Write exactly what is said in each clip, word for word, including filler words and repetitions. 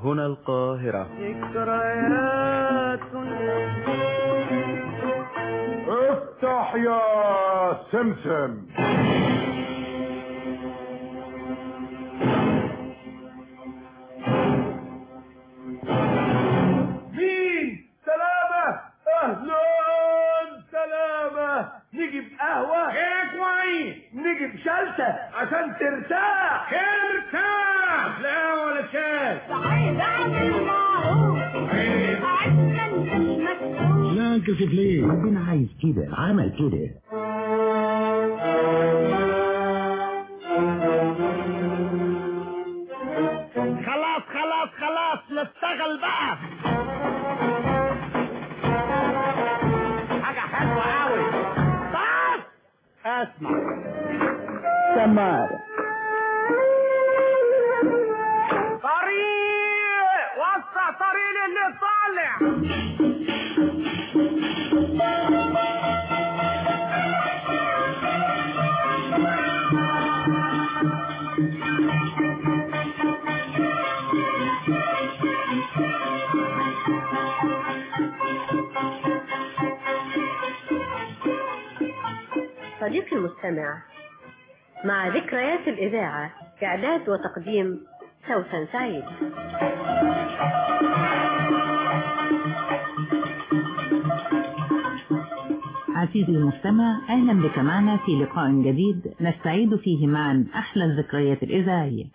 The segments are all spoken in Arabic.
هنا القاهرة. ذكريات افتح يا سمسم. مين؟ سلامة. اهلا سلامة. نجيب قهوة؟ ايه كويس. نجيب شلتة عشان ترتاح. ارتاح. لا ولا شاي. عايز اعمل معروف. عايز انزل مسؤول. لا انكسف ليه؟ ربنا عايز كده، عمل كده. خلاص خلاص خلاص نشتغل بقى. حاجة حلوة قوي. طب اسمع سمار طريق وسع طريق اللي طالع. صديقي المستمع، مع ذكريات الإذاعة، إعداد وتقديم سوسن سعيد. عزيزي المستمع، أهلا بك معنا في لقاء جديد نستعيد فيه معا أحلى الذكريات الإذاعية.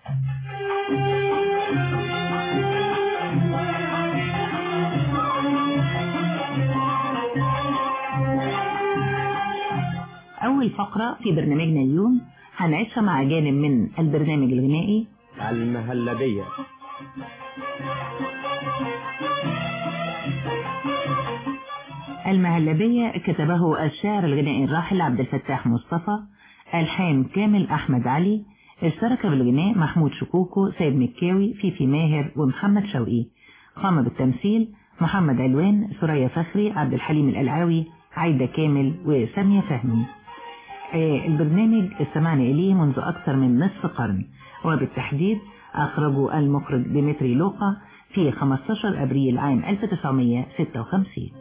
أول فقرة في برنامجنا اليوم هنعيشها مع جانب من البرنامج الغنائي المهلبية. المهلبية كتبه الشاعر الغنائي الراحل عبد الفتاح مصطفى، ألحان كامل أحمد علي، اشترك بالغناء محمود شكوكو، سيد مكاوي، فيفي ماهر ومحمد شوقي. قام بالتمثيل محمد علوان، سوريا فخري، عبد الحليم الألعاوي، عايدة كامل وسامية فهمي. البرنامج استمعنا إليه منذ أكثر من نصف قرن، وبالتحديد أخرجه المخرج ديمتري لوقا في خمسة عشر أبريل عام ألف وتسعمائة وستة وخمسين.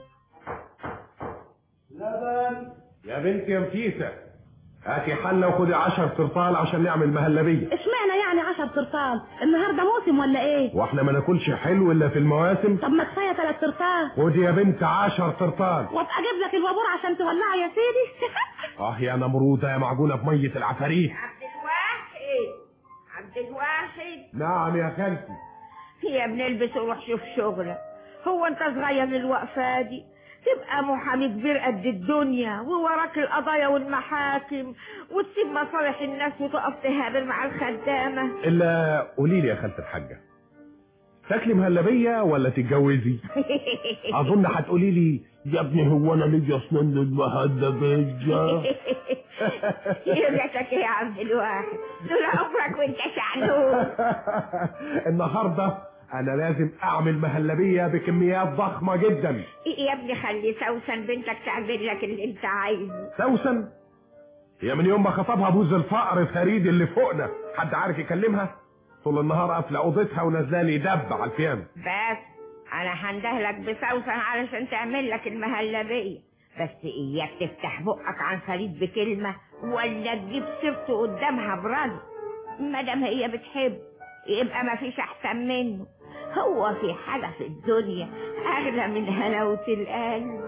لبن يا بنتي يا مفيسة، هاتي حلة وخدي عشر ترطال عشان نعمل مهلبية. اشمعنى يعني عشر ترطال؟ النهارده موسم ولا ايه؟ واحنا ما ناكلش حلو الا في المواسم؟ طب ما كفايه ثلاث ترطال. خدي يا بنت عشر ترطال. وابقى اجيب لك الوابور عشان تولعه يا سيدي. اه يا نمرودة يا معجونة بمية العفاريت. عبد الواحد عبد الواحد نعم يا خالتي. يا ابن البس وروح شوف شغلك. هو انت صغير للوقفه دي؟ تبقى محامي كبير قد الدنيا ووراك القضايا والمحاكم وتسيب مصالح الناس وتقف تهابر مع الخدامة. إلا قولي لي يا خالة الحاجة، تاكلي مهلبية ولا تتجوزي؟ أظن هتقولي لي يا ابني هو أنا ليا أسنان للمهلبية. يرجعتك يا عبد الواحد، دول عمرك وانت شعنون. النهارده أنا لازم أعمل مهلبية بكميات ضخمة جدا. يا ابني خلي سوسن بنتك تعمل لك اللي انت عايزه. سوسن؟ هي من يوم ما خطبها بوز الفقر فريد اللي فوقنا حد عارف يكلمها؟ طول النهار قافلة أوضتها ونازلة لي دب على الفيان. بس أنا هندهلك بسوسن علشان تعمل لك المهلبية، بس إياك تفتح بقك عن فريد بكلمة ولا تجيب سيرته قدامها برد. مادام هي بتحب يبقى ما فيش أحسن منه. هو في حاجة في الدنيا أغلى من هلاوة القلب.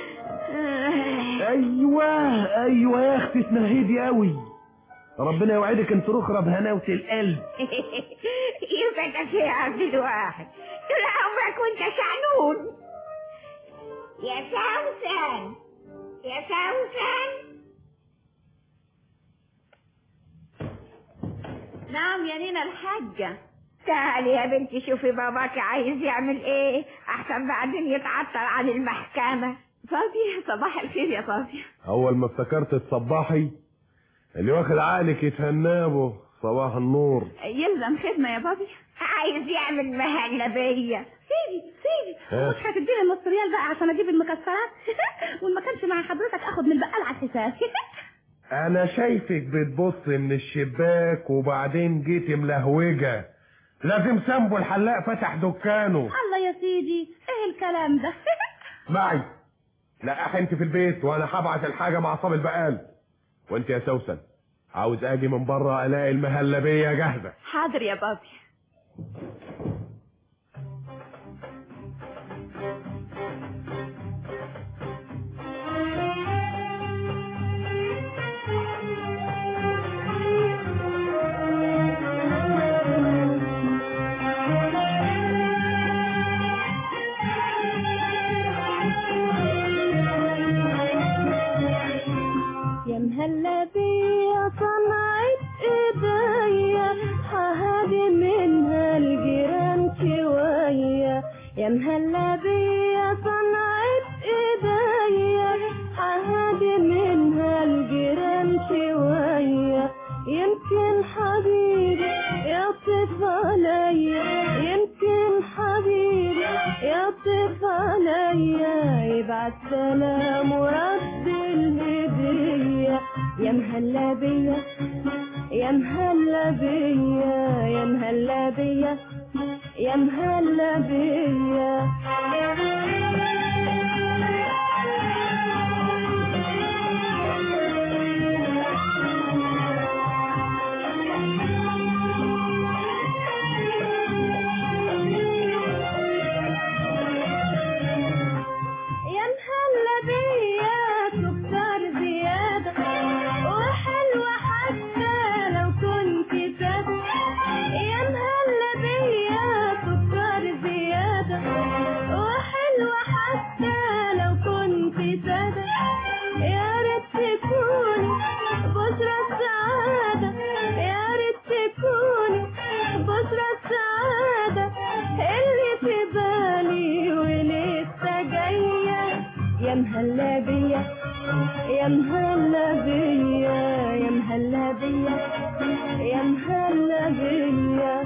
أيوة أيوة يا أختي اسمها قوي. ربنا يوعدك انت رخرة بهناوة القلب. يفتك يا عبد الواحد، طول عمرك وانت شعنون. يا سوسن يا سوسن. نعم يا نينا الحاجة. تعالي يا بنتي شوفي باباك عايز يعمل ايه احسن بعدين يتعطل عن المحكمة. فاضي؟ صباح الخير يا فاضي. اول ما افتكرت الصباحي اللي واخد عقلك يتهنابه صباح النور. يلزم خدمة يا بابي. عايز يعمل مهلبية. سيدي سيدي مش هتديني النص ريال بقى عشان اجيب المكسرات؟ وما كانش مع حضرتك اخد من البقال على الحساب. انا شايفك بتبص من الشباك وبعدين جيت ملهوجة لازم سامبو الحلاق فتح دكانه. الله يا سيدي، ايه الكلام ده؟ معي لا انت في البيت وانا هبعت الحاجه مع صاب البقال. وانت يا سوسن عاوز اجي من بره الاقي المهلبيه جاهزه. حاضر يا بابي. يا مهلبية صنعت ايديا ههدي منها الجيران شوية. يا مهلبية صنعت ايديا ههدي منها الجيران شوية. يمكن حبيبي يطف عليا، يمكن حبيبي يطف عليا، يبعت سلام ورد الهدية. يا مهلبية يا مهلبية يا مهلبية يا مهلبية. يا مهلبية يا مهلبية يا مهلبية يا مهلبية.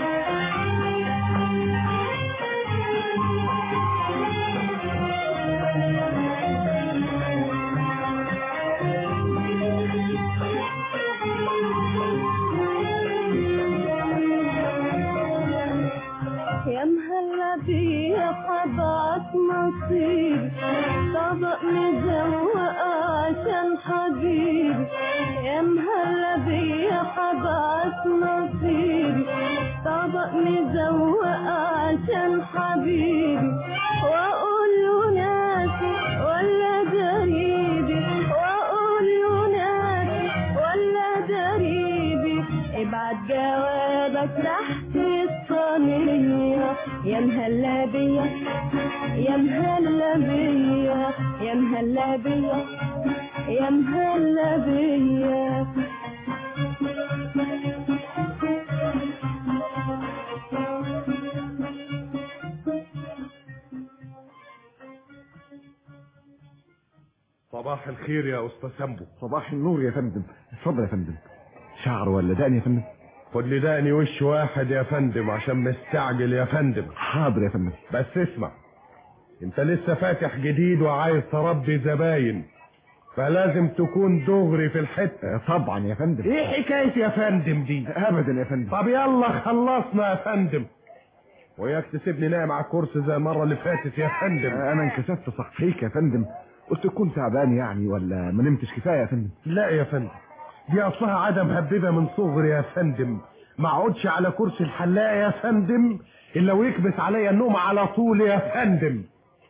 يا مهلبية حبعت نصيبي طبق مزوق عشان حبيبي. يا مهلبية حبعت نصيبي طبق مزوق عشان حبيبي. واقول له ناسي ولا دريبي، واقول له ناسي ولا دريبي، ابعت جوابك تحت الصينية. يا مهلبية يا مهلبية يا مهلبية يا مهلبية. صباح الخير يا أستاذ سامبو. صباح النور يا فندم. اتفضل يا فندم. شعر ولا دقن يا فندم؟ خد لي دقني وش واحد يا فندم عشان مستعجل يا فندم. حاضر يا فندم. بس اسمع، انت لسه فاتح جديد وعايز تربي زباين، فلازم تكون دغري في الحته. طبعا يا فندم. ايه حكايه يا فندم دي؟ ابدا يا فندم. طب يلا خلصنا يا فندم، وياك تسيبني نايم على الكرسي زي المره اللي فاتت يا فندم. انا انكسفت صحيك يا فندم، قلت تكون تعبان يعني ولا ما نمتش كفايه يا فندم. لا يا فندم، دي اصلها عاده مهببه من صغري يا فندم. ما اقعدش على كرسي الحلاق يا فندم الا ويكبس عليا النوم على طول يا فندم.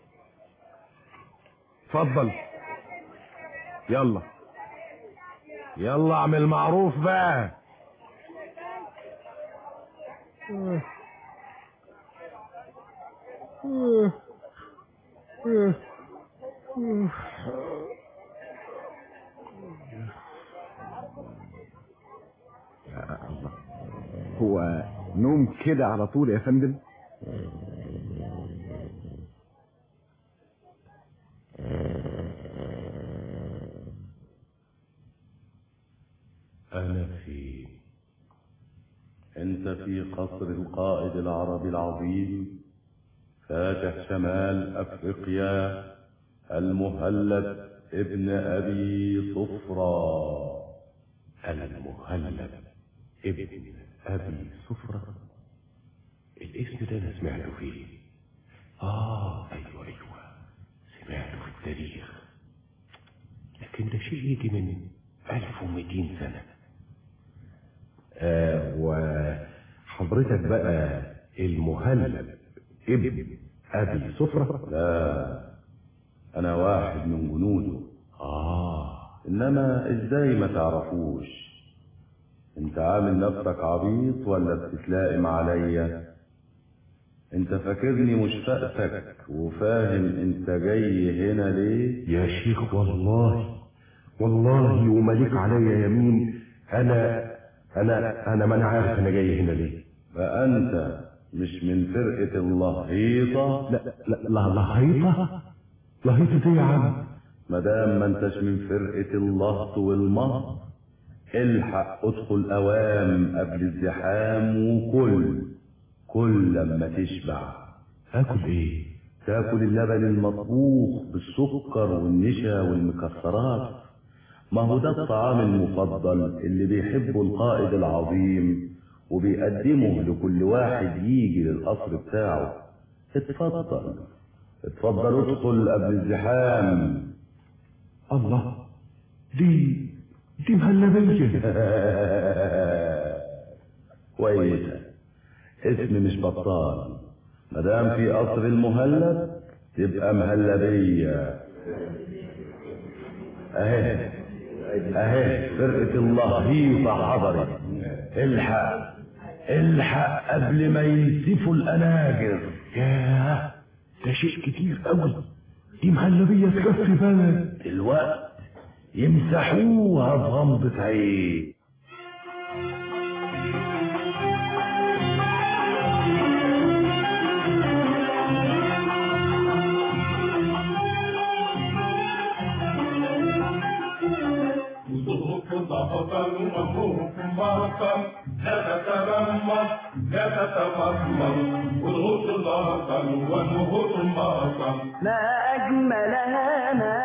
اتفضل يلا يلا اعمل معروف بقى. هو نوم كده على طول يا فندم؟ أنا في أنت في قصر القائد العربي العظيم فاتح شمال أفريقيا المهلب ابن أبي صفرة. المهلب ابن أبي صفرة؟ الاسم ده انا سمعته فيه. اه ايوه ايوه سمعته في التاريخ، لكن ده شيء يجي من ألف ومئتين سنة. آه وحضرتك بقى المهلب ابن أبي صفرة؟ لا، أنا واحد من جنوده. آه إنما إزاي ما تعرفوش؟ أنت عامل نفسك عبيط ولا بتتلائم عليا؟ أنت فاكرني مش فاقتك وفاهم أنت جاي هنا ليه؟ يا شيخ والله والله ومليك عليا يمين، أنا أنا أنا ما أنا عارف أنا جاي هنا ليه. بقى أنت مش من فرقة اللهيطة؟ لا لا لا لهيطة؟ لهيطة إيه يا عم؟ مدام ما أنتش من فرقة اللهط والمهط، الحق ادخل أوام قبل الزحام وكل كل لما تشبع. أكل إيه؟ تاكل اللبن المطبوخ بالسكر والنشا والمكسرات، ما هو ده الطعام المفضل اللي بيحبه القائد العظيم وبيقدمه لكل واحد يجي للقصر بتاعه. اتفضل اتفضل ادخل قبل الزحام. الله، دي دي مهلبية. كويسة، اسم مش بطال. مدام في قصر المهلب تبقى مهلبية. اهي اهي فرقة اللهيطة حضرت. الحق الحق قبل ما ينسفوا الأناجر. ياه ده شيء كتير قوي، دي مهلبية تكفي بلد. الوقت يمسحوها بغمضة عين. لا تتلمس لا تتمطمط والغوص البطل والنهوض المطل. ما أجملها ما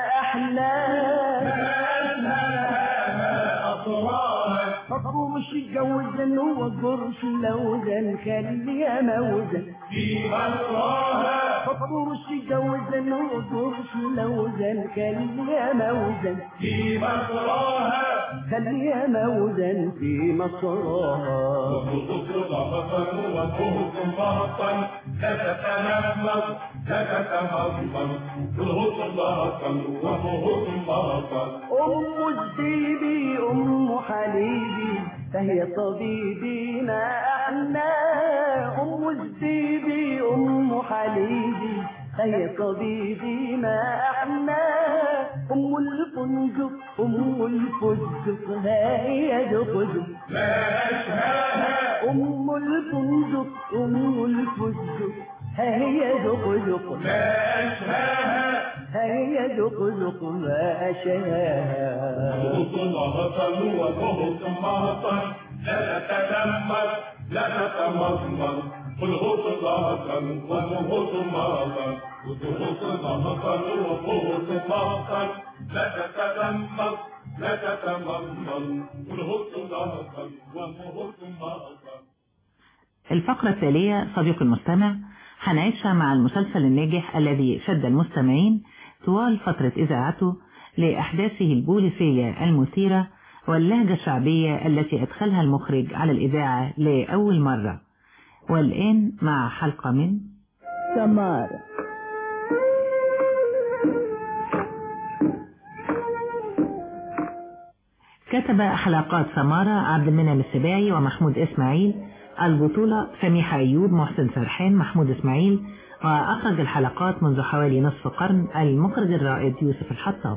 أحلاها ما أجملها ما أطراها. فطو مش يتجوزن والجرش لوزن خليها موزن في مطراها. فطو مش يتجوزن والجرش لوزن خليها موزن في مطراها. خليها موزن في مصراها. والغوص البطل والنهوض المطل. لا تتلمس لا تتمطمط والغوص البطل والنهوض المطل. أم الزبيبي أم حليبي فهي طبيبي ما أحنا. أم الزبيبي أم حليبي فهي طبيبي ما أحنا. أم الفندق أم الفندق ها هي دقدق ما أشهاها. أم الفندق أم الفندق ها هي دقدق ما أشهاها. ها هي دقدق ما أشهاها. والغوص البطل والنهوض المطل. لا تتلمس لا تتمطمط والغوص البطل والنهوض المطل. والغوص البطل والنهوض المطل. لا تتلمس لا تتمطمط والغوص البطل والنهوض المطل. الفقرة التالية صديق المستمع هنعيشها مع المسلسل الناجح الذي شد المستمعين طوال فترة إذاعته لأحداثه البوليسية المثيرة واللهجة الشعبية التي أدخلها المخرج على الإذاعة لأول مرة. والآن مع حلقة من سمارة. كتب حلقات سمارة عبد المنعم السباعي ومحمود إسماعيل. البطولة سميحة أيوب، محسن سرحان، محمود إسماعيل. وأخرج الحلقات منذ حوالي نصف قرن المخرج الرائد يوسف الحطاب.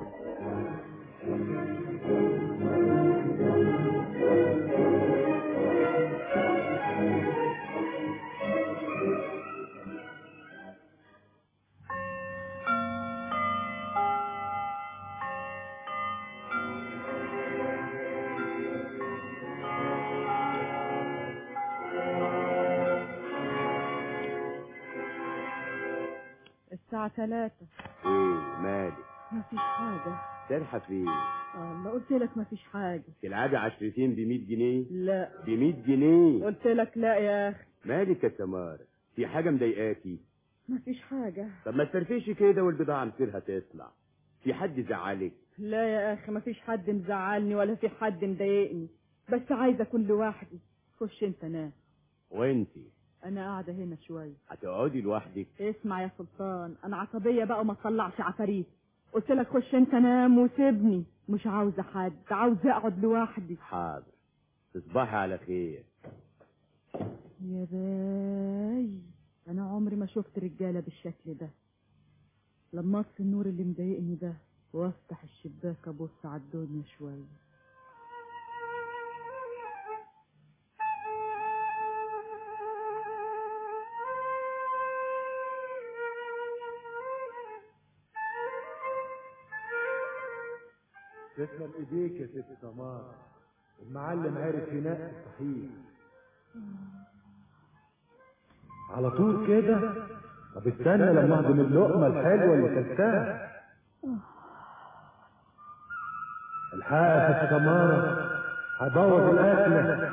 الساعة ثلاثة. ايه مالك؟ مفيش حاجة. سرحة فين؟ الله قلت لك مفيش حاجة. العادة عشرتين بمية جنيه؟ لا. بمية جنيه؟ قلت لك لا يا أخي. مالك يا سمارة؟ في حاجة مضايقاكي؟ مفيش حاجة. طب ما تفرفشي كده والبضاعة مصيرها تطلع. في حد زعلك؟ لا يا اخي مفيش حد مزعلني ولا في حد مضايقني، بس عايزة اكون لوحدي. خش انت نام. وانتي؟ انا قاعدة هنا شوية. هتقعدي لوحدك؟ اسمع يا سلطان، انا عصبية بقى وما تطلعش عفاريت. قلت لك خش انت نام وسيبني، مش عاوزة حد، عاوزة اقعد لوحدي. حاضر. تصبحي على خير. يا باي، انا عمري ما شفت رجالة بالشكل ده. لما اطفي النور اللي مضايقني ده وافتح الشباك ابص على الدنيا شوية. تسلم ايديك يا ست سمارة، المعلم عرف ينقي صحيح. على طول كده؟ طب استنى لما اهضم اللقمة الحلوة اللي كلتها. الحقيقة يا ست سمارة هبوظ الأكلة.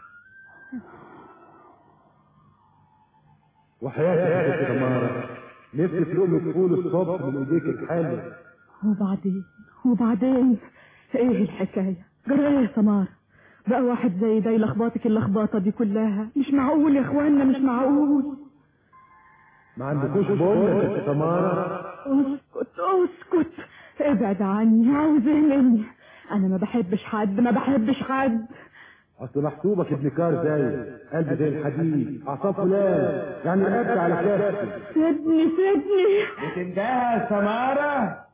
وحياتك يا ست سمارة نفسي في لقمة فول الصبح من ايديك الحلوة. وبعدين وبعدين ايه الحكاية؟ جرى يا سمارة؟ بقى واحد زي ده يلخبطك اللخبطة دي كلها؟ مش معقول يا اخوانا، مش معقول. ما عندكوش بقول يا ست سمارة؟ اسكت اسكت، ابعد عني. عاوز ايه مني؟ انا ما بحبش حد، ما بحبش حد. اصل محسوبك ابن كار زي قلب زي الحديد، اعصاب فلان، يعني رقبت على كافتي. سيبني سيبني. بتندهى يا سمارة؟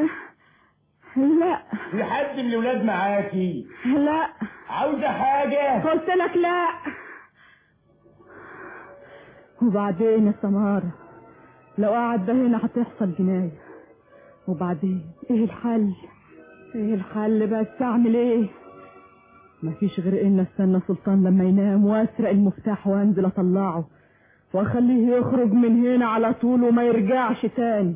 لا. في حد من الولاد معاكي؟ لا. عاوزة حاجة؟ قلت لك لا. وبعدين يا سمارة لو قعد ده هنا هتحصل جناية. وبعدين ايه الحل؟ ايه الحل بس؟ اعمل ايه؟ مفيش غير ان استنى سلطان لما ينام واسرق المفتاح وانزل اطلعه واخليه يخرج من هنا على طول وما يرجعش تاني.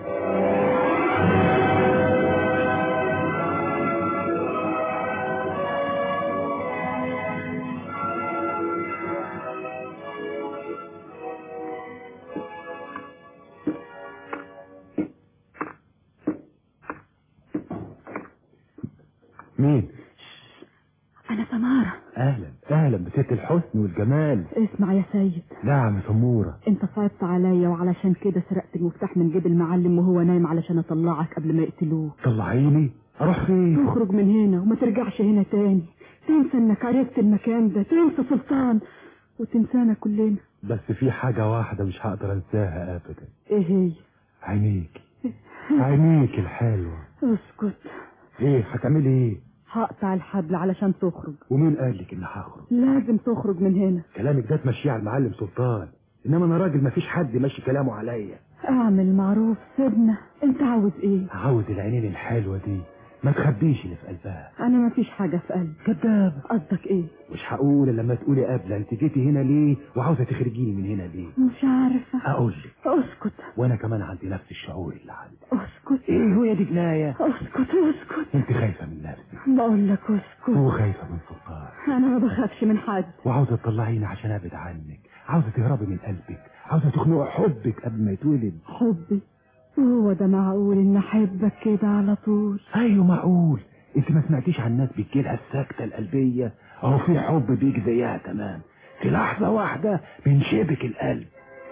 مين؟ أنا سمارة. أهلا أهلا بست الحسن والجمال. اسمع يا سيد. نعم يا سمورة. أنت صعبت عليا وعلشان كده سرقت المفتاح من جيب المعلم وهو نايم علشان أطلعك قبل ما يقتلوه. طلعيني؟ أروح فين؟ تخرج من هنا وما ترجعش هنا تاني. تنسى إنك عرفت المكان ده، تنسى سلطان وتنسانا كلنا. بس في حاجة واحدة مش هقدر أنساها أبدا. إيه هي؟ عينيك عينيك الحلوة. اسكت. إيه هتعملي إيه؟ هقطع الحبل علشان تخرج. ومين قال لك اني هخرج؟ لازم تخرج من هنا. كلامك ده تمشيه على المعلم سلطان، انما انا راجل مفيش حد ماشي كلامه عليا. اعمل معروف سيبنا. انت عاوز ايه؟ عاوز العينين الحلوه دي ما تخبيش اللي في قلبها. انا مفيش حاجه في قلبي. كداب. قصدك ايه؟ مش هقول الا لما تقولي قبل انت جيتي هنا ليه وعاوزه تخرجيني من هنا ليه. مش عارفه. اقول لك. اسكت. وانا كمان عندي نفس الشعور اللي عندك. اسكت. ايه هو يا دي جنايه؟ اسكت اسكت. انت خايفه من نفسك. بقول لك اسكت. وخايفه من سلطان. انا ما بخافش من حد. وعاوزه تطلعيني عشان ابعد عنك، عاوزه تهربي من قلبك، عاوزه تخنقي حبك قبل ما يتولد. حبي؟ هو ده معقول ان احبك كده على طول؟ ايوه معقول. انت ما سمعتيش عن الناس بتجيلها السكتة القلبية؟ اهو في حب بيجي زيها تمام، في لحظة واحدة بينشبك القلب.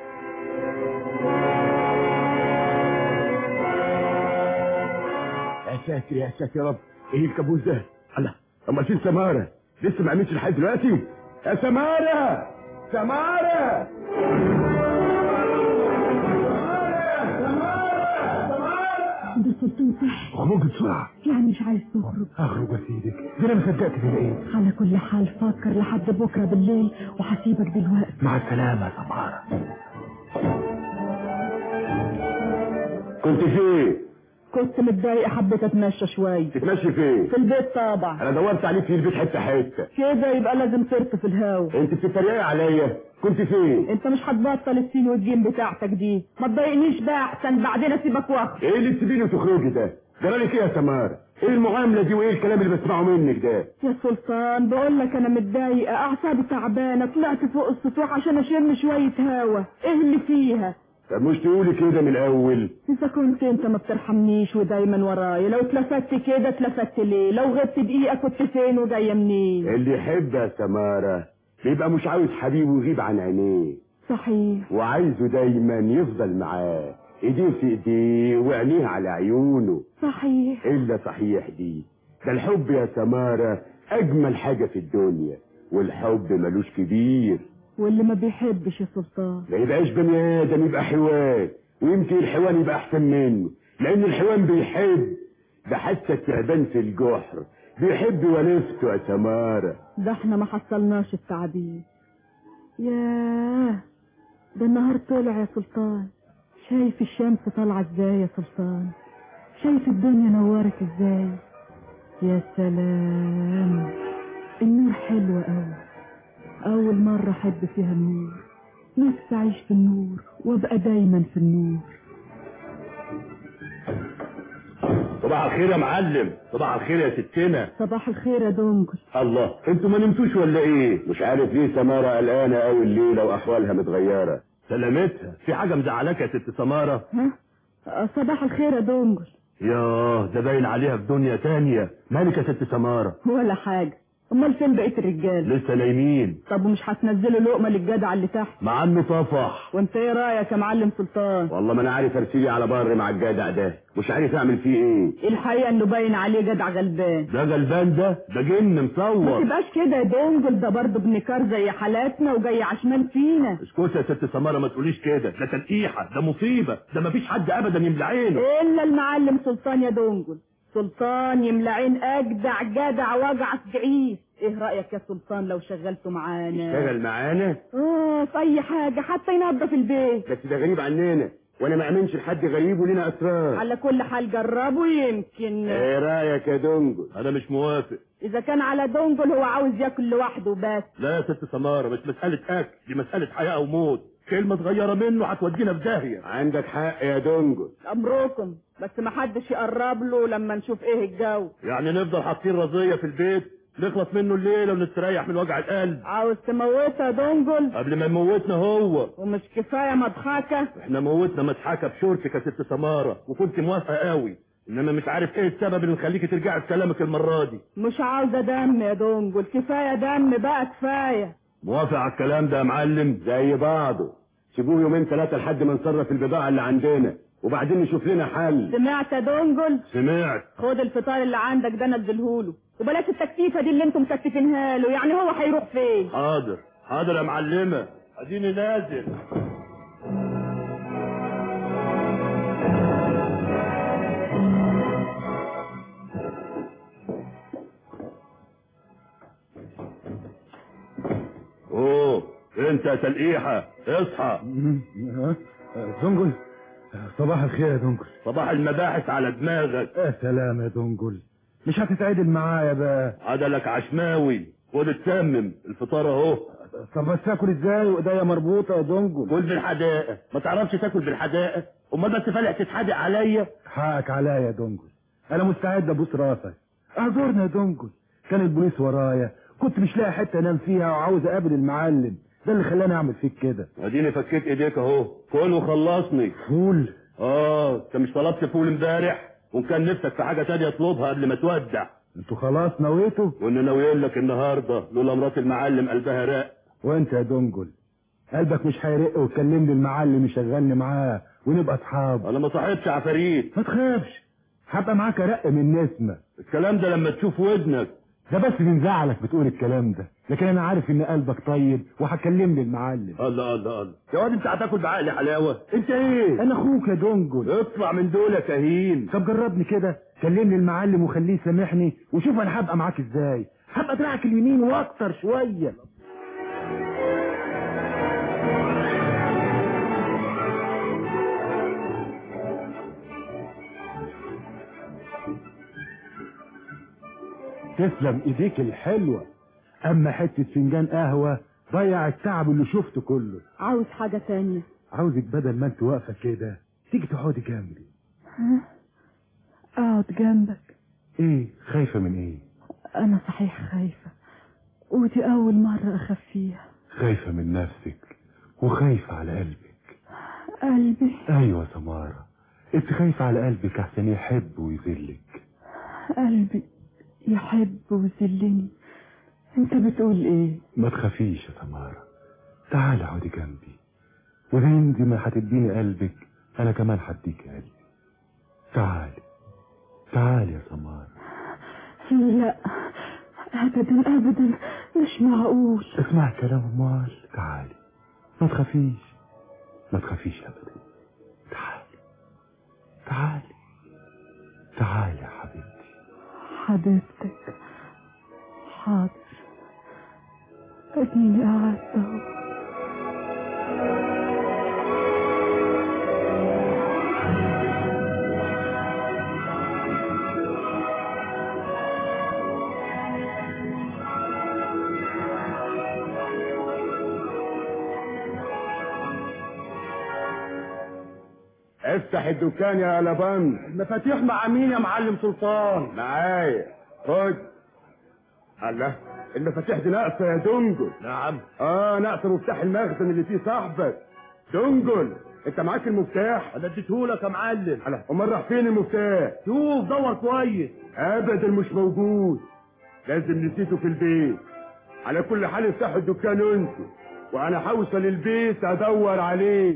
يا ساتر يا ساتر يا رب، ايه الكابوس ده؟ الله، اما فين سمارة؟ لسه ما عملتش لحد دلوقتي؟ يا سمارة! سمارة! ده سلطان صح. خرج بسرعة. يعني مش عايز تخرج؟ اخرج واسيبك، ده انا ما صدقت كده. ايه؟ على كل حال فكر لحد بكره بالليل وهسيبك دلوقتي. مع السلامة يا سمارة. كنت فين؟ كنت متضايق حبيت اتمشى شويه. تتمشي فين؟ في البيت طبعا. انا دورت عليك في البيت حته حته كده يبقى لازم ترتف الهوا. انت بتتريقي عليا؟ كنت فين؟ انت مش هتبطل السين والجيم بتاعتك دي، ما تضايقنيش بقى احسن بعدين اسيبك واخد. ايه اللي تسيبيني وتخرجي ده؟ جرالك ايه يا سمارة؟ ايه المعامله دي وايه الكلام اللي بسمعه منك ده؟ يا سلطان بقول لك انا متضايقه، اعصابي تعبانه، طلعت فوق السطوح عشان اشم شويه هوا. ايه اللي فيها؟ طب مش تقولي كده من الاول؟ اذا كنت انت ما بترحمنيش ودايما ورايا، لو اتلفت كده اتلفت ليه؟ لو غبت دقيقه كنت فين وجايه منين؟ اللي يحب يا سماره بيبقى مش عاوز حبيبه يغيب عن عينيه. صحيح. وعايزه دايما يفضل معاه، ايديه في ايديه وعينيه على عيونه. صحيح. الا صحيح دي، ده الحب يا سماره اجمل حاجه في الدنيا، والحب ملوش كبير. واللي ما بيحبش يا سلطان ما يبقاش بني ادم، يبقى حيوان، ويمكن الحيوان يبقى احسن منه، لان الحيوان بيحب، ده حتى التعبان في الجحر بيحب ونفسه يا سماره. ده احنا ما حصلناش التعبير. ياه، ده النهار طلع يا سلطان. شايف الشمس طالعه ازاي يا سلطان؟ شايف الدنيا نورت ازاي؟ يا سلام، النور حلو قوي، اول مرة احب فيها النور. نفسي اعيش في النور وابقى دايما في النور. صباح الخير يا معلم. صباح الخير يا ستنا. صباح الخير يا دونجل. الله، انتوا ما نمتوش ولا ايه؟ مش عارف ليه سماره قلقانه قوي الليله واحوالها متغيره. سلامتها، في حاجه مزعلاك يا ست سماره؟ ها؟ صباح الخير يا دونجل. ياه، ده باين عليها في دنيا تانية. مالك يا ست سماره؟ ولا حاجه. امال فين بقيه الرجال؟ لسه نايمين. طب ومش هتنزلوا لقمه للجدع اللي تحت؟ مع انه طفح. وانت ايه رايك يا معلم سلطان؟ والله ما انا عارف ارسلي على بر مع الجدع ده، مش عارف اعمل فيه ايه. الحقيقه انه باين عليه جدع غلبان. ده غلبان؟ ده ده جن مصور. ما تبقاش كده يا دونجل، ده برضه ابن كار زي حالاتنا وجاي عشمان فينا. اسكت يا ست سماره، ما تقوليش كده، ده تنقيحه، ده مصيبه، ده ما فيش حد ابدا يملى عينه الا المعلم سلطان يا دونجل. سلطان يملى عين اجدع جدع وجع جعيس. ايه رايك يا سلطان لو شغلته معانا؟ اشتغل معانا؟ اه، في اي حاجه، حتى ينظف البيت. بس ده غريب عننا، وانا ما امنش لحد غريب ولنا اسرار. على كل حال جربه يمكن. ايه رايك يا دونجل؟ انا مش موافق. اذا كان على دونجل هو عاوز ياكل لوحده بس. لا يا ست سماره، مش مساله اكل، دي مساله حياه او موت. كلمه صغيره منه هتودينا في داهيه. عندك حق يا دونجل. امركم، بس ما حدش يقرب له لما نشوف ايه الجو. يعني نفضل حاطين رزيه في البيت نخلص منه الليله ونستريح من وجع القلب؟ عاوز تموتها يا دونجل؟ قبل ما يموتنا هو. ومش كفايه مضحكه؟ احنا موتنا مضحكه بشورتك يا ست سماره، وكنت موافقه قوي، انما مش عارف ايه السبب اللي مخليكي ترجعي في كلامك المره دي. مش عاوزه دم يا دونجل، كفايه دم بقى، كفايه. موافق على الكلام ده يا معلم؟ زي بعضه. سيبوه يومين ثلاثه لحد ما نصرف البضاعه اللي عندنا، وبعدين نشوف لنا حل. سمعت يا دونجل؟ سمعت. خد الفطار اللي عندك ده نزلهوله، وبلاش التكتيفه دي اللي انتم مكتفينها له، يعني هو هيروح فين؟ حاضر حاضر يا معلمه، اديني نازل. اوه، انت يا تلقيحه اصحى. دونجل، صباح الخير يا دونجل. صباح المباحث على دماغك. يا سلام يا دونجل، مش هتتعدل معايا بقى؟ عدلك عشماوي، خد اتمم الفطار اهو. طب بس اكل ازاي وايديا مربوطه يا دونجل؟ كل بالحدائق. ما تعرفش تاكل بالحدائق؟ امال بس فالح تتحدق عليا؟ حقك عليا يا دونجل، انا مستعد ابوس راسك. اعذرني يا دونجل، كان البوليس ورايا، كنت مش لاقي حته انام فيها وعاوز اقابل المعلم، ده اللي خلاني اعمل فيك كده. اديني فكيت ايديك اهو، كل وخلصني. فول؟ اه، انت مش طلبت فول امبارح؟ وكان نفسك في حاجه تانية اطلبها قبل ما تودع. انتوا خلاص نويتوا؟ وانا ناويين لك النهارده، لولا مرات المعلم قلبها راق. وانت يا دونجل قلبك مش هيرق وتكلمني المعلم يشغلني معاه ونبقى اصحاب؟ انا ما صاحبش عفاريت. ما تخافش، هبقى معاك ارق من نسمه. الكلام ده لما تشوف ودنك. ده بس من زعلك بتقول الكلام ده، لكن انا عارف ان قلبك طيب وهكلمني المعلم. الله الله الله يا واد، انت هتاكل بعقلي حلاوه؟ انت ايه؟ انا اخوك يا دونجل. اطلع من دول يا كهين. طب جربني كده، كلمني المعلم وخليه يسامحني وشوف انا هبقى معاك ازاي. هبقى دراعك اليمين واكتر شويه. تسلم ايديك الحلوه، اما حته فنجان قهوه ضيع التعب اللي شفته كله. عاوز حاجه تانية؟ عاوزك بدل ما انت واقفه كده تيجي تقعدي جنبي. ها؟ اقعد جنبك؟ ايه خايفة من ايه؟ انا صحيح خايفة، ودي اول مرة اخاف فيها. خايفة من نفسك وخايفة على قلبك. قلبي؟ ايوه سمارة، انت خايفة على قلبك عشان يحب ويذلك. قلبي يحب ويذلني؟ انت بتقول ايه؟ ما تخافيش يا سمارة، تعالي اقعدي جنبي، وزي انت ما هتديني قلبك انا كمان هديك قلبي. تعالي تعالي يا سمارة. لا ابدا ابدا، مش معقول. اسمع كلام امال. تعالي ما تخافيش ما تخافيش ابدا. تعالي تعالي تعالي يا حبيبتي. حبيبتك؟ حاضر، اديني قعدت اهو. افتح الدكان يا قلبان. المفاتيح مع مين يا معلم سلطان؟ معايا. خد. الله، المفاتيح دي ناقصه يا دنجل. نعم. اه ناقصه مفتاح المخزن اللي فيه صاحبك. دنجل انت معاك المفتاح؟ انا اديتهولك يا معلم. الله، امال راح فين المفتاح؟ شوف دور كويس. ابدا مش موجود، لازم نسيته في البيت. على كل حال افتحوا الدكان انتوا، وانا هوصل البيت ادور عليه.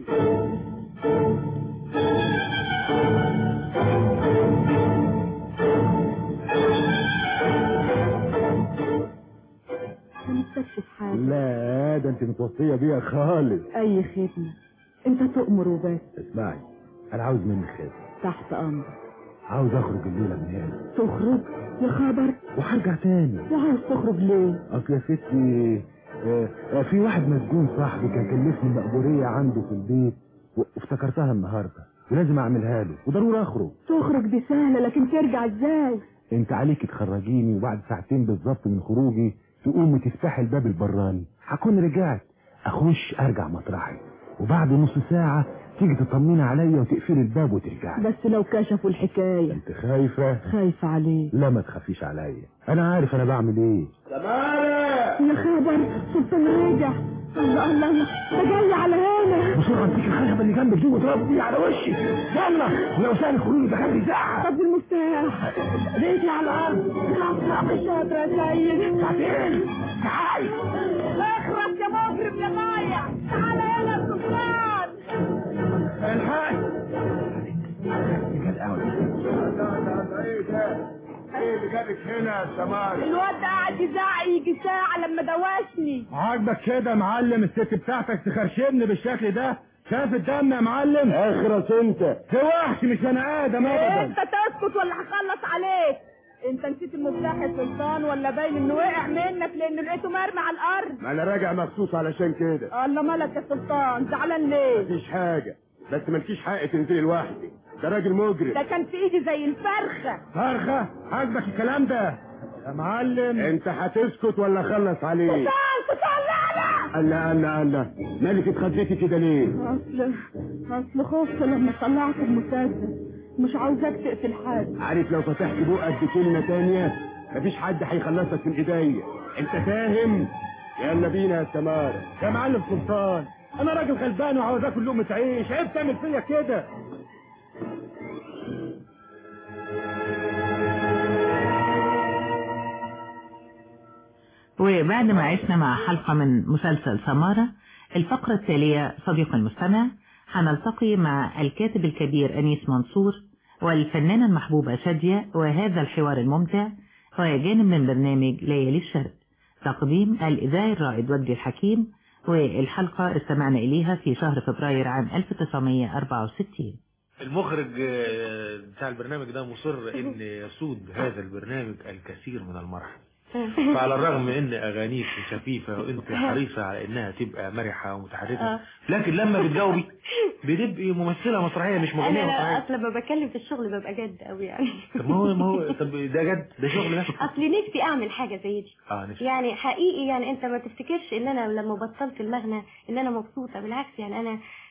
مستكشف حاجة؟ لا ده انت متوصية بيها خالص. اي خدمة، انت تؤمر وبس. اسمعي، انا عاوز منك خدمة. تحت امرك. عاوز اخرج الليلة من هنا. تخرج؟ يا خبر، وهرجع تاني. وعاوز تخرج ليه؟ اصل يا ستي آه آه في واحد مسجون صاحبي كان كلفني مقبورية عنده في البيت وافتكرتها النهاردة ولازم اعملها له وضروري اخرج. تخرج دي سهلة، لكن ترجع ازاي؟ انت عليك تخرجيني وبعد ساعتين بالظبط من خروجي تقومي تفتحي الباب البراني، هكون رجعت. اخش ارجع مطرحي وبعد نص ساعة تيجي تطمني عليا وتقفلي الباب وترجعي. بس لو كشفوا الحكاية. انت خايفة؟ خايفة عليه. لا ما تخافيش عليا، انا عارف انا بعمل ايه. سمارة يا خبر، سلطان رجع. الله الله الله، ده جاي على هنا. بسرعة امسكي الخشبة اللي جنبك دي واضربي على وشي. يلا ولو سأل خروجي ده كان بيزعق. طب المفتاح ليتي على الارض. مش قادرة يا سيد. ساعتين. تعالي اخرج يا مجرم يا ضايع، تعالى هنا يا سلطان. الحاج ايه اللي جابك هنا يا سمارة؟ الواد ده قاعد يزعق يجي ساعة لما دوشني. عاجبك كده يا معلم الست بتاعتك تخرشمني بالشكل ده؟ شاف الدم يا معلم؟ اخرس انت. ده وحش مش بني ادم ابدا. انت تسكت ولا هخلص عليك. انت نسيت المفتاح يا سلطان ولا باين انه وقع منك لانه لقيته مرمي على الارض؟ ما انا راجع مخصوص علشان كده. الله مالك يا سلطان، زعلان ليه؟ مفيش حاجة، بس مالكيش حق تنزلي لوحدك، ده راجل مجرم. ده كان في ايدي زي الفرخة. فرخة؟ عاجبك الكلام ده يا معلم؟ انت هتسكت ولا اخلص عليك؟ سلطان سلطان لا لا. الله الله الله، مالك اتخديتي كده ليه؟ اصل اصل خفت لما طلعت المسدس، مش عاوزاك تقتل حد. عارف لو فتحت بقك بكلمة تانية مفيش حد هيخلصك من ايديا، انت فاهم؟ يلا بينا يا سمارة. يا معلم سلطان انا راجل غلبان وعاوز اكل لقمة عيش، عيب تعمل فيا كده. وبعد ما عشنا مع حلقة من مسلسل سمارة، الفقرة التالية صديق المستمع هنلتقي مع الكاتب الكبير أنيس منصور والفنانة المحبوبة شادية، وهذا الحوار الممتع هو جانب من برنامج ليالي الشرق، تقديم الإذاعي الرائد وجدي الحكيم، والحلقة استمعنا إليها في شهر فبراير عام ألف وتسعمائة وأربعة وستين. المخرج بتاع البرنامج ده مصر ان يسود هذا البرنامج الكثير من المرح، فعلى الرغم من ان اغانيك خفيفه وانت حريصه على انها تبقى مرحه ومتحركه، لكن لما بتجاوبي بتبقي ممثله مسرحيه مش مغنيه مسرحيه. انا اصلا لما بتكلم في الشغل ببقى جد قوي يعني. طب ما هو ما هو طب ده جد، ده شغل ده. اصلي نفسي اعمل حاجه زي دي. اه نفسي يعني حقيقي، يعني انت ما تفتكرش ان انا لما بطلت المهنه ان انا مبسوطه، بالعكس يعني انا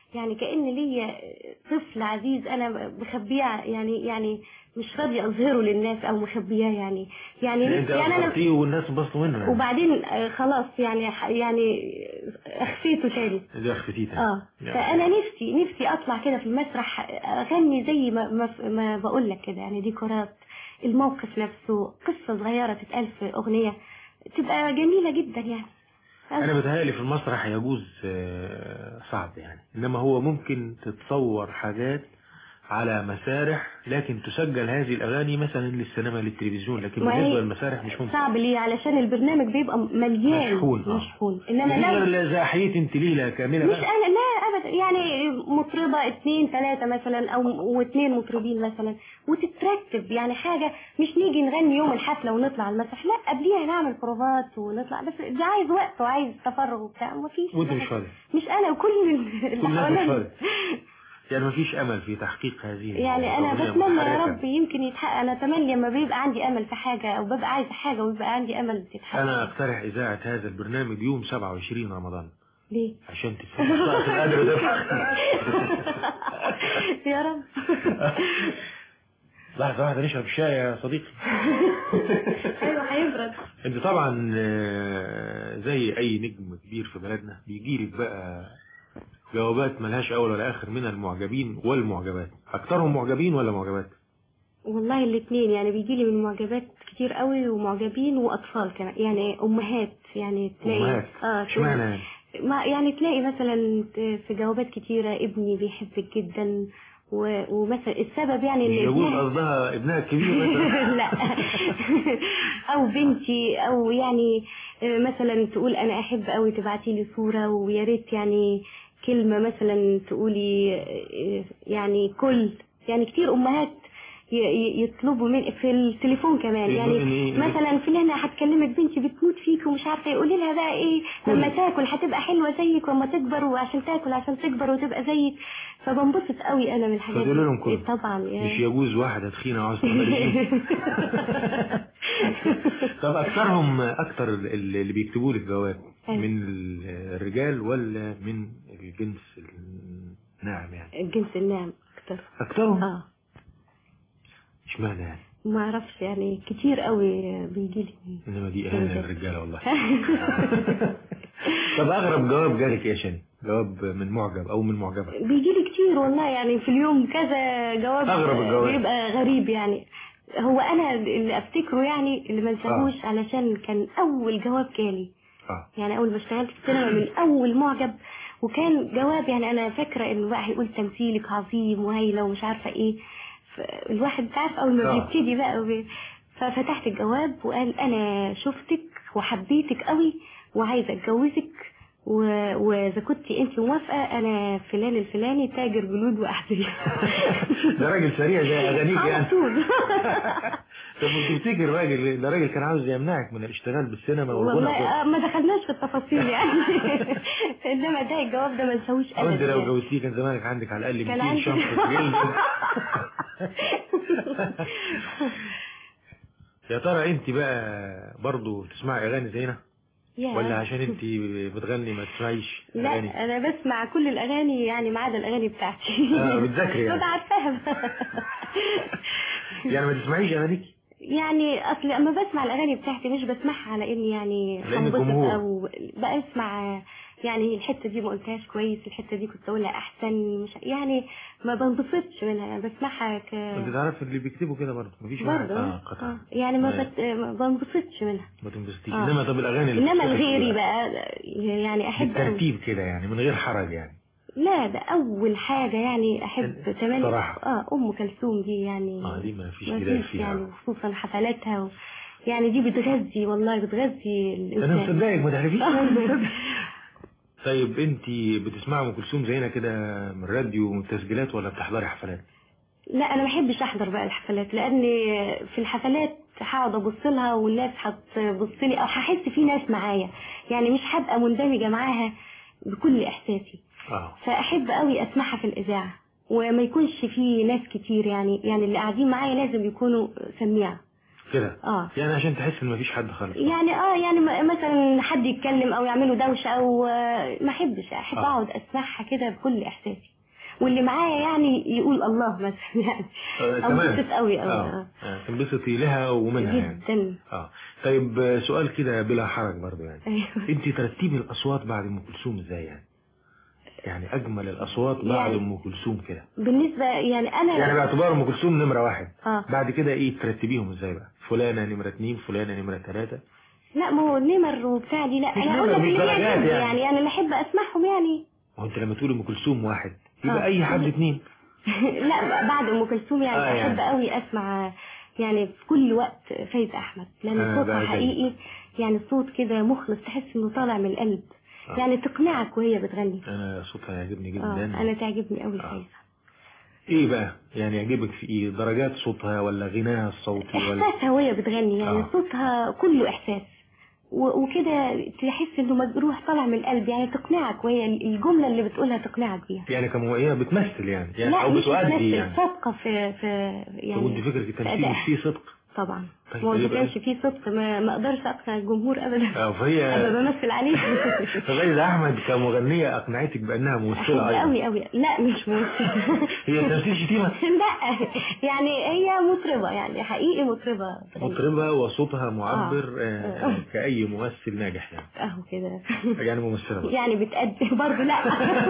يعني كأن ليا طفل عزيز انا مخبيه، يعني يعني مش راضيه اظهره للناس او مخبياه يعني يعني انت يعني انا والناس بصوا منه يعني. وبعدين خلاص يعني يعني اخفيته تاني. ده اخفتيه تاني. اه فانا نفسي نفسي اطلع كده في المسرح اغني زي ما ما, ما بقول لك كده، يعني ديكورات الموقف نفسه، قصه صغيره تتقال في اغنيه تبقى جميله جدا يعني. انا بتهيألي في المسرح يجوز صعب يعني، انما هو ممكن تتصور حاجات على مسارح لكن تسجل هذه الاغاني مثلا للسينما للتلفزيون، لكن بالنسبه للمسارح مش ممكن. صعب ليه؟ علشان البرنامج بيبقى مليان مشحون. مشحون انما لو زي حييت انت ليله كامله مش انا لا ابدا، يعني مطربه اثنين ثلاثه مثلا او واثنين مطربين مثلا وتترتب، يعني حاجه مش نيجي نغني يوم الحفله ونطلع على المسرح، لا قبليها نعمل بروفات ونطلع، بس دي عايز وقت وعايز تفرغ وبتاع، مفيش. وانت مش فاضي؟ مش انا وكل اللي حواليا يعني مفيش امل في تحقيق هذه يعني انا بتمنى يا رب يمكن يتحقق. انا اتمنى لما بيبقى عندي امل في حاجه او ببقى عايزه حاجه ويبقى عندي امل تتحقق. انا اقترح اذاعه هذا البرنامج يوم سبعة وعشرين رمضان. ليه؟ عشان تتفتح طاقه القدر ده. يا رب. لحظه واحده نشرب الشاي يا صديقي. ايوه هيبرد. انت طبعا زي اي نجم كبير في بلدنا بيجيلك بقى جوابات ملهاش اول ولا اخر من المعجبين والمعجبات، اكترهم معجبين ولا معجبات؟ والله الاثنين، يعني بيجي لي من معجبات كتير قوي ومعجبين واطفال كمان، يعني امهات يعني تلاقي امهات اه اشمعنى ما يعني تلاقي مثلا في جوابات كتيره ابني بيحبك جدا ومثلا السبب يعني ان يجوز قصدها ابنها الكبير مثلا. لا او بنتي، او يعني مثلا تقول انا احب قوي تبعتي لي صوره ويا ريت يعني كلمه مثلا تقولي يعني كل يعني كتير امهات يطلبوا من في التليفون كمان، يعني مثلا فلانه هتكلمك بنتي بتموت فيك ومش عارفه يقولي لها بقى ايه لما تاكل هتبقى حلوه زيك وما تكبر، وعشان تاكل عشان تكبر وتبقى زيك، فبنبسط قوي انا من الحاجات دي. لهم كله طبعا يعني. مش يجوز واحده تخينه عاوز تعملي. طب اكثرهم اكثر اللي بيكتبوا لك جواب من الرجال ولا من الجنس الناعم يعني؟ الجنس الناعم اكثر. اكثرهم؟ اه اشمعنى يعني؟ ما اعرفش يعني كتير قوي بيجي لي. انما دي اهانه للرجاله والله. طب اغرب جواب جالك ايه يا شني؟ جواب من معجب او من معجبه؟ بيجي لي كتير والله، يعني في اليوم كذا جواب. اغرب الجواب بيبقى غريب يعني. هو انا اللي افتكره يعني اللي ما انساهوش آه. علشان كان اول جواب جالي آه. يعني اول ما اشتغلت في السينما من اول معجب، وكان جواب يعني انا فاكره انه بقى هيقول تمثيلك عظيم وهايله ومش عارفه ايه. الواحد عارف اول ما بيبتدي بقى وبي... ففتحت الجواب وقال انا شفتك وحبيتك قوي وعايزه اتجوزك، واذا كنت انت موافقه انا فلان الفلاني تاجر جلود واحذيه. ده راجل سريع زي اغانيك يعني. طب تفتكر راجل ده راجل كان عاوز يمنعك من الاشتغال بالسينما والله ما دخلناش في التفاصيل يعني. انما ده الجواب ده ما نسويش ابدا. انت لو جوزتيه كان زمانك عندك على الاقل مئتين شنطه جلد. يا ترى انت بقى برضو تسمعي اغاني زينا ولا عشان انت بتغني ما تسمعيش اغاني؟ لا انا بسمع كل الاغاني يعني ما عدا الاغاني بتاعتي. اه بتذاكري يعني؟ ببقى عارفاها. يعني ما تسمعيش اغانيكي؟ يعني اصل اما بسمع الاغاني بتاعتي مش بسمعها على اني يعني حنبسط او بقى اسمع يعني الحته دي ما قلتهاش كويس، الحته دي كنت اقولها احسن، مش يعني ما بنبسطش منها، بسمعها ك انت تعرف اللي بيكتبوا كده برضه مفيش واحد اه قطع آه. يعني ما, بت... ما بنبسطش منها. ما تنبسطيش آه. انما طب الاغاني اللي انما الغيري بقى يعني احب بالترتيب كده يعني من غير حرج يعني؟ لا ده اول حاجه يعني احب تمام اه ام كلثوم دي يعني اه دي ما فيش جدال فيها يعني، خصوصا حفلاتها و... يعني دي بتغذي والله بتغذي الانسان. انا مصدقك ما تعرفيش. طيب انت بتسمعي ام كلثوم زينا كده من الراديو ومن التسجيلات ولا بتحضري حفلات؟ لا انا ما بحبش احضر بقى الحفلات، لان في الحفلات هقعد ابص لها والناس هتبص لي او هحس في ناس معايا، يعني مش هبقى مندمجه معاها بكل احساسي. اه فاحب قوي اسمعها في الاذاعه وما يكونش في ناس كتير، يعني يعني اللي قاعدين معايا لازم يكونوا سميعه. كده اه يعني عشان تحس ان مفيش حد خالص. يعني اه يعني م- مثلا حد يتكلم او يعملوا دوشه او آه، ما احبش، احب آه. اقعد اسمعها كده بكل احساسي، واللي معايا يعني يقول الله مثلا يعني آه، او تمام. انبسط قوي قوي. اه آه، تنبسطي لها ومنها يعني. جدا. اه طيب آه، سؤال كده بلا حرج برضه يعني. ايوه انت ترتبي الاصوات بعد ام كلثوم ازاي يعني؟ يعني اجمل الاصوات بعد يعني ام كلثوم كده. بالنسبه يعني انا يعني باعتبار ام كلثوم نمره واحد. اه بعد كده ايه ترتبيهم ازاي بقى؟ فلانه نمره اتنين، فلانه نمره ثلاثه. لا ما هو النمر وبتاع دي لا، مش انا اقول نمر، لك مش اللي درجات بيعجبني يعني. يعني انا اللي احب اسمعهم يعني. ما هو انت لما تقول ام كلثوم واحد يبقى آه. اي حد اتنين. لا بعد ام كلثوم يعني آه احب يعني. قوي اسمع يعني في كل وقت فايزة احمد، لان آه، صوتها بقى زي- حقيقي يعني صوت كده مخلص، تحس انه طالع من القلب. آه. يعني تقنعك وهي بتغني. انا صوتها يعجبني جدا. اه انا تعجبني قوي فايزة. ايه بقى يعني يعجبك في ايه؟ درجات صوتها ولا غناها الصوتي ولا احساسها وهي بتغني يعني آه. صوتها كله احساس و- وكده تحس انه مجروح طالع من القلب، يعني تقنعك وهي الجملة اللي بتقولها تقنعك بيها. يعني كموهية بتمثل يعني, يعني لا او مش بتؤدي بتمثل، يعني. صادقة في في يعني. طب وانت فكرة التمثيل أداء. مش فيه صدق؟ طبعا. طيب ما هو ما يبقى- كانش فيه صدق ما, ما اقدرش اقنع الجمهور ابدا. اه فهي ابقى بمثل عليه. فغير احمد كمغنية اقنعتك بانها ممثلة احب ايضا. قوي قوي. لا مش ممثلة. هي تمثيل شتيمة؟ لا يعني هي مطربة، يعني حقيقي مطربة. مطربة وصوتها معبر آه. آه. آه. كأي ممثل ناجح يعني. اهو كده. يعني ممثلة بقى. يعني بتأدي برضه لا.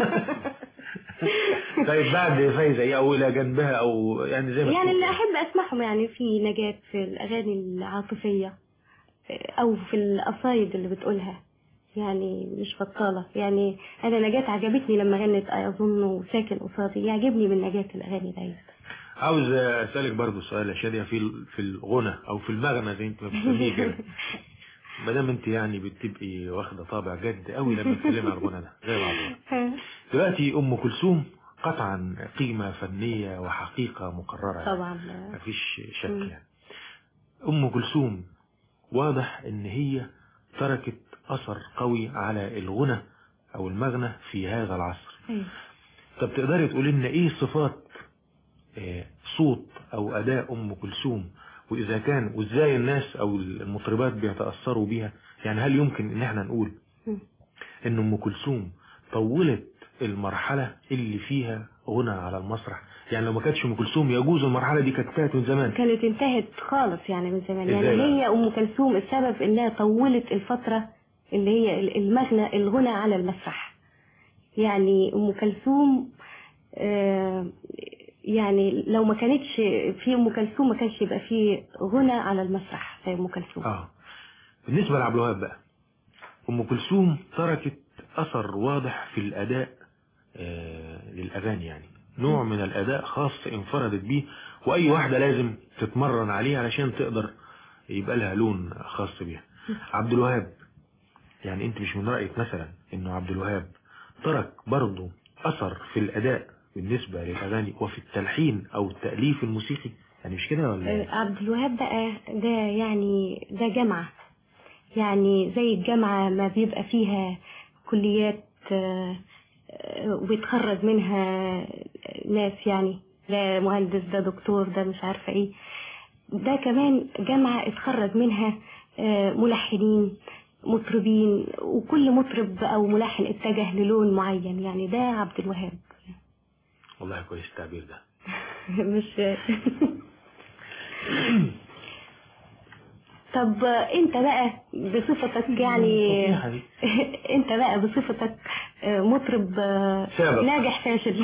طيب بعد فايزة ايه او الى جنبها او يعني زي ما يعني تقول اللي احب اسمعهم يعني في نجاة في الاغاني العاطفية او في القصايد اللي بتقولها، يعني مش بطالة. يعني انا نجاة عجبتني لما غنت اظن وساكن قصادي، يعجبني من نجاة الاغاني دي. عاوز اسالك برضو سؤال يا شادية في في الغنى او في المغنى زي انت ما بتسميه كده. ما دام انت يعني بتبقي واخده طابع جد قوي لما تتكلمي عن الغنى ده زي بعض. دلوقتي ام كلثوم قطعا قيمه فنيه وحقيقه مقرره يعني. طبعا مفيش شك يعني. ام كلثوم واضح ان هي تركت اثر قوي على الغنى او المغنى في هذا العصر. طب تقدري تقولي لنا ايه صفات صوت او اداء ام كلثوم، واذا كان وازاي الناس او المطربات بيتاثروا بيها؟ يعني هل يمكن ان احنا نقول ان ام كلثوم طولت المرحله اللي فيها غنى على المسرح؟ يعني لو ما كانتش ام كلثوم يجوز المرحله دي كانت انتهت من زمان. كانت انتهت خالص يعني من زمان. يعني بقى؟ هي ام كلثوم السبب انها طولت الفتره اللي هي المغنى الغنى على المسرح. يعني ام كلثوم آه يعني لو ما كانتش في ام كلثوم ما كانش يبقى في غنى على المسرح زي ام كلثوم. اه بالنسبه لعبد الوهاب بقى، ام كلثوم تركت اثر واضح في الاداء آه للاغاني، يعني نوع من الاداء خاص انفردت بيه، واي واحده لازم تتمرن عليه علشان تقدر يبقى لها لون خاص بيها. عبد الوهاب يعني انت مش من رايك مثلا انه عبد الوهاب ترك برضه اثر في الاداء بالنسبة للأغاني وفي التلحين أو التأليف الموسيقي؟ يعني مش كده ولا ايه؟ عبد الوهاب بقى ده يعني ده جامعة، يعني زي الجامعة ما بيبقى فيها كليات وبيتخرج منها ناس، يعني ده مهندس ده دكتور ده مش عارفة ايه، ده كمان جامعة اتخرج منها ملحنين مطربين، وكل مطرب أو ملحن اتجه للون معين. يعني ده عبد الوهاب. والله كويس التعبير ده. مش طب انت بقى بصفتك يعني انت بقى بصفتك مطرب سابق. ناجح فاشل.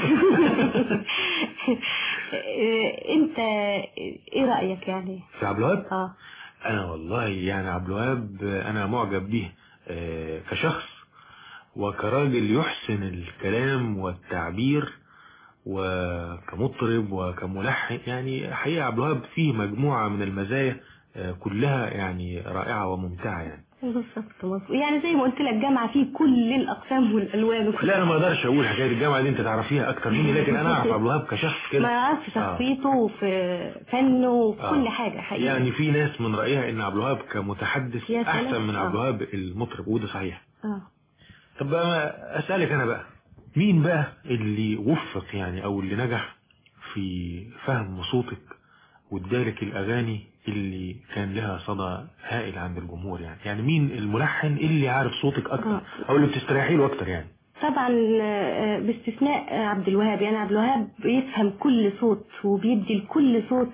انت ايه رأيك يعني في عبد الوهاب؟ اه انا والله يعني عبد الوهاب انا معجب به كشخص وكراجل يحسن الكلام والتعبير، وكمطرب وكملحن. يعني حقيقة عبد الوهاب فيه مجموعة من المزايا كلها يعني رائعة وممتعة يعني. بالظبط. يعني زي ما قلت لك جامعة فيه كل الأقسام والألوان وكل. لا أنا ما أقدرش أقول حكاية الجامعة دي، أنت تعرفيها أكتر مني، لكن أنا أعرف عبد الوهاب كشخص كده. ما أعرف شخصيته وفي فنه وكل آه. حاجة حقيقة. يعني في ناس من رأيها إن عبد الوهاب كمتحدث أحسن من عبد الوهاب المطرب، وده صحيح. آه. طب بقى أسألك أنا بقى، مين بقى اللي وفق يعني أو اللي نجح في فهم صوتك وادالك الأغاني اللي كان لها صدى هائل عند الجمهور؟ يعني يعني مين الملحن اللي عارف صوتك اكتر او اللي بتستريحي له اكتر؟ يعني طبعا باستثناء عبد الوهاب. يعني عبد الوهاب بيفهم كل صوت وبيدي لكل صوت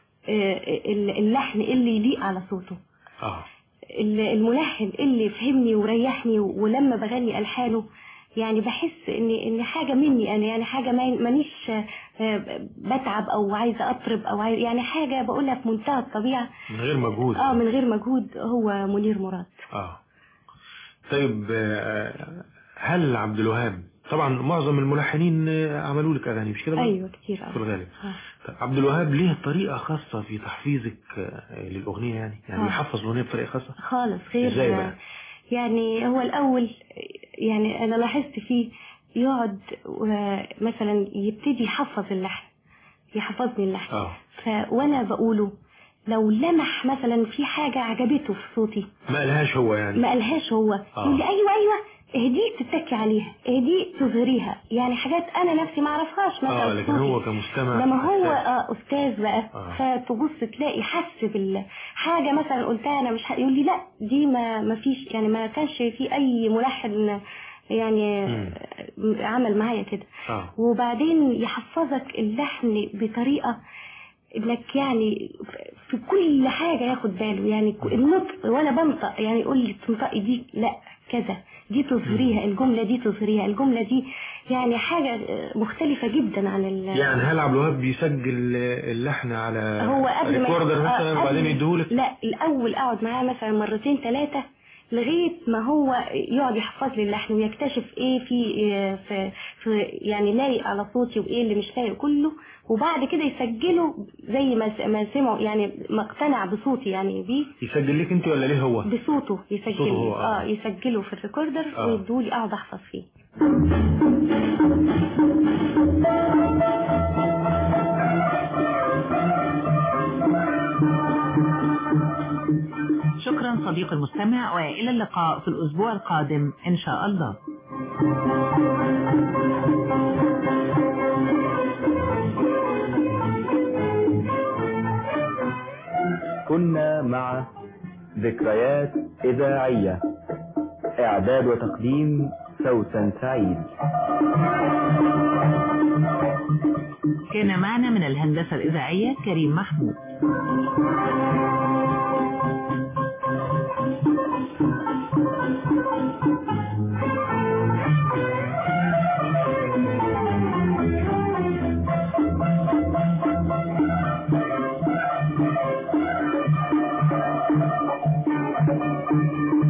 اللحن اللي يليق على صوته. اه الملحن اللي فهمني وريحني ولما بغني ألحانه يعني بحس ان ان حاجه مني انا، يعني حاجه مانيش بتعب او عايزه اطرب او عايز يعني حاجه بقولها في منتهى الطبيعه من غير مجهود. اه من غير مجهود. هو منير مراد. اه طيب هل عبد الوهاب، طبعا معظم الملحنين عملوا لك اغاني مش كده؟ ايوه كتير في الغالب. طيب عبد الوهاب ليه طريقه خاصه في تحفيزك للاغنيه؟ يعني يعني بيحفظ الاغنيه بطريقه خاصه خالص غير ازاي بقى؟ يعني هو الاول يعني انا لاحظت فيه يقعد مثلا يبتدي يحفظ اللحن، يحفظني اللحن. اه ف وانا بقوله لو لمح مثلا في حاجه عجبته في صوتي ما قالهاش هو، يعني ما قالهاش هو آه. يقول لي ايوه ايوه اهدي تتكي عليها، اهدي تظهريها، يعني حاجات انا نفسي ما اعرفهاش مثلا. اه لكن هو كمستمع لما هو آه استاذ بقى آه. فتبص تلاقي حس بالحاجه مثلا قلتها انا مش ه... يقول لي لا دي ما ما فيش، يعني ما كانش في اي ملحن يعني م. عمل معايا كده. آه. وبعدين يحفظك اللحن بطريقه انك يعني في كل حاجه ياخد باله، يعني النطق وانا بنطق يعني يقول لي تنطقي دي لا كذا، دي تظهريها، الجمله دي تظهريها، الجمله دي يعني حاجه مختلفه جدا عن ال يعني هل عبد الوهاب بيسجل اللحن على هو قبل ريكوردر مثلا آه وبعدين يديهولك؟ لا الاول اقعد معاه مثلا مرتين ثلاثه لغايه ما هو يقعد يحفظ لي اللحن ويكتشف ايه في, في, في يعني لايق على صوتي وايه اللي مش لايق كله، وبعد كده يسجله زي ما ما سمعوا، يعني ما اقتنع بصوتي يعني بيه. يسجل لك انت ولا ليه هو؟ بصوته يسجل صوته هو. آه. اه يسجله في الريكوردر آه. ويدولي اقعد احفظ فيه. شكرا صديق المستمع، وإلى اللقاء في الأسبوع القادم إن شاء الله. كنا مع ذكريات إذاعية، إعداد وتقديم سوسن سعيد. كان معنا من الهندسة الإذاعية كريم محمود. Thank you.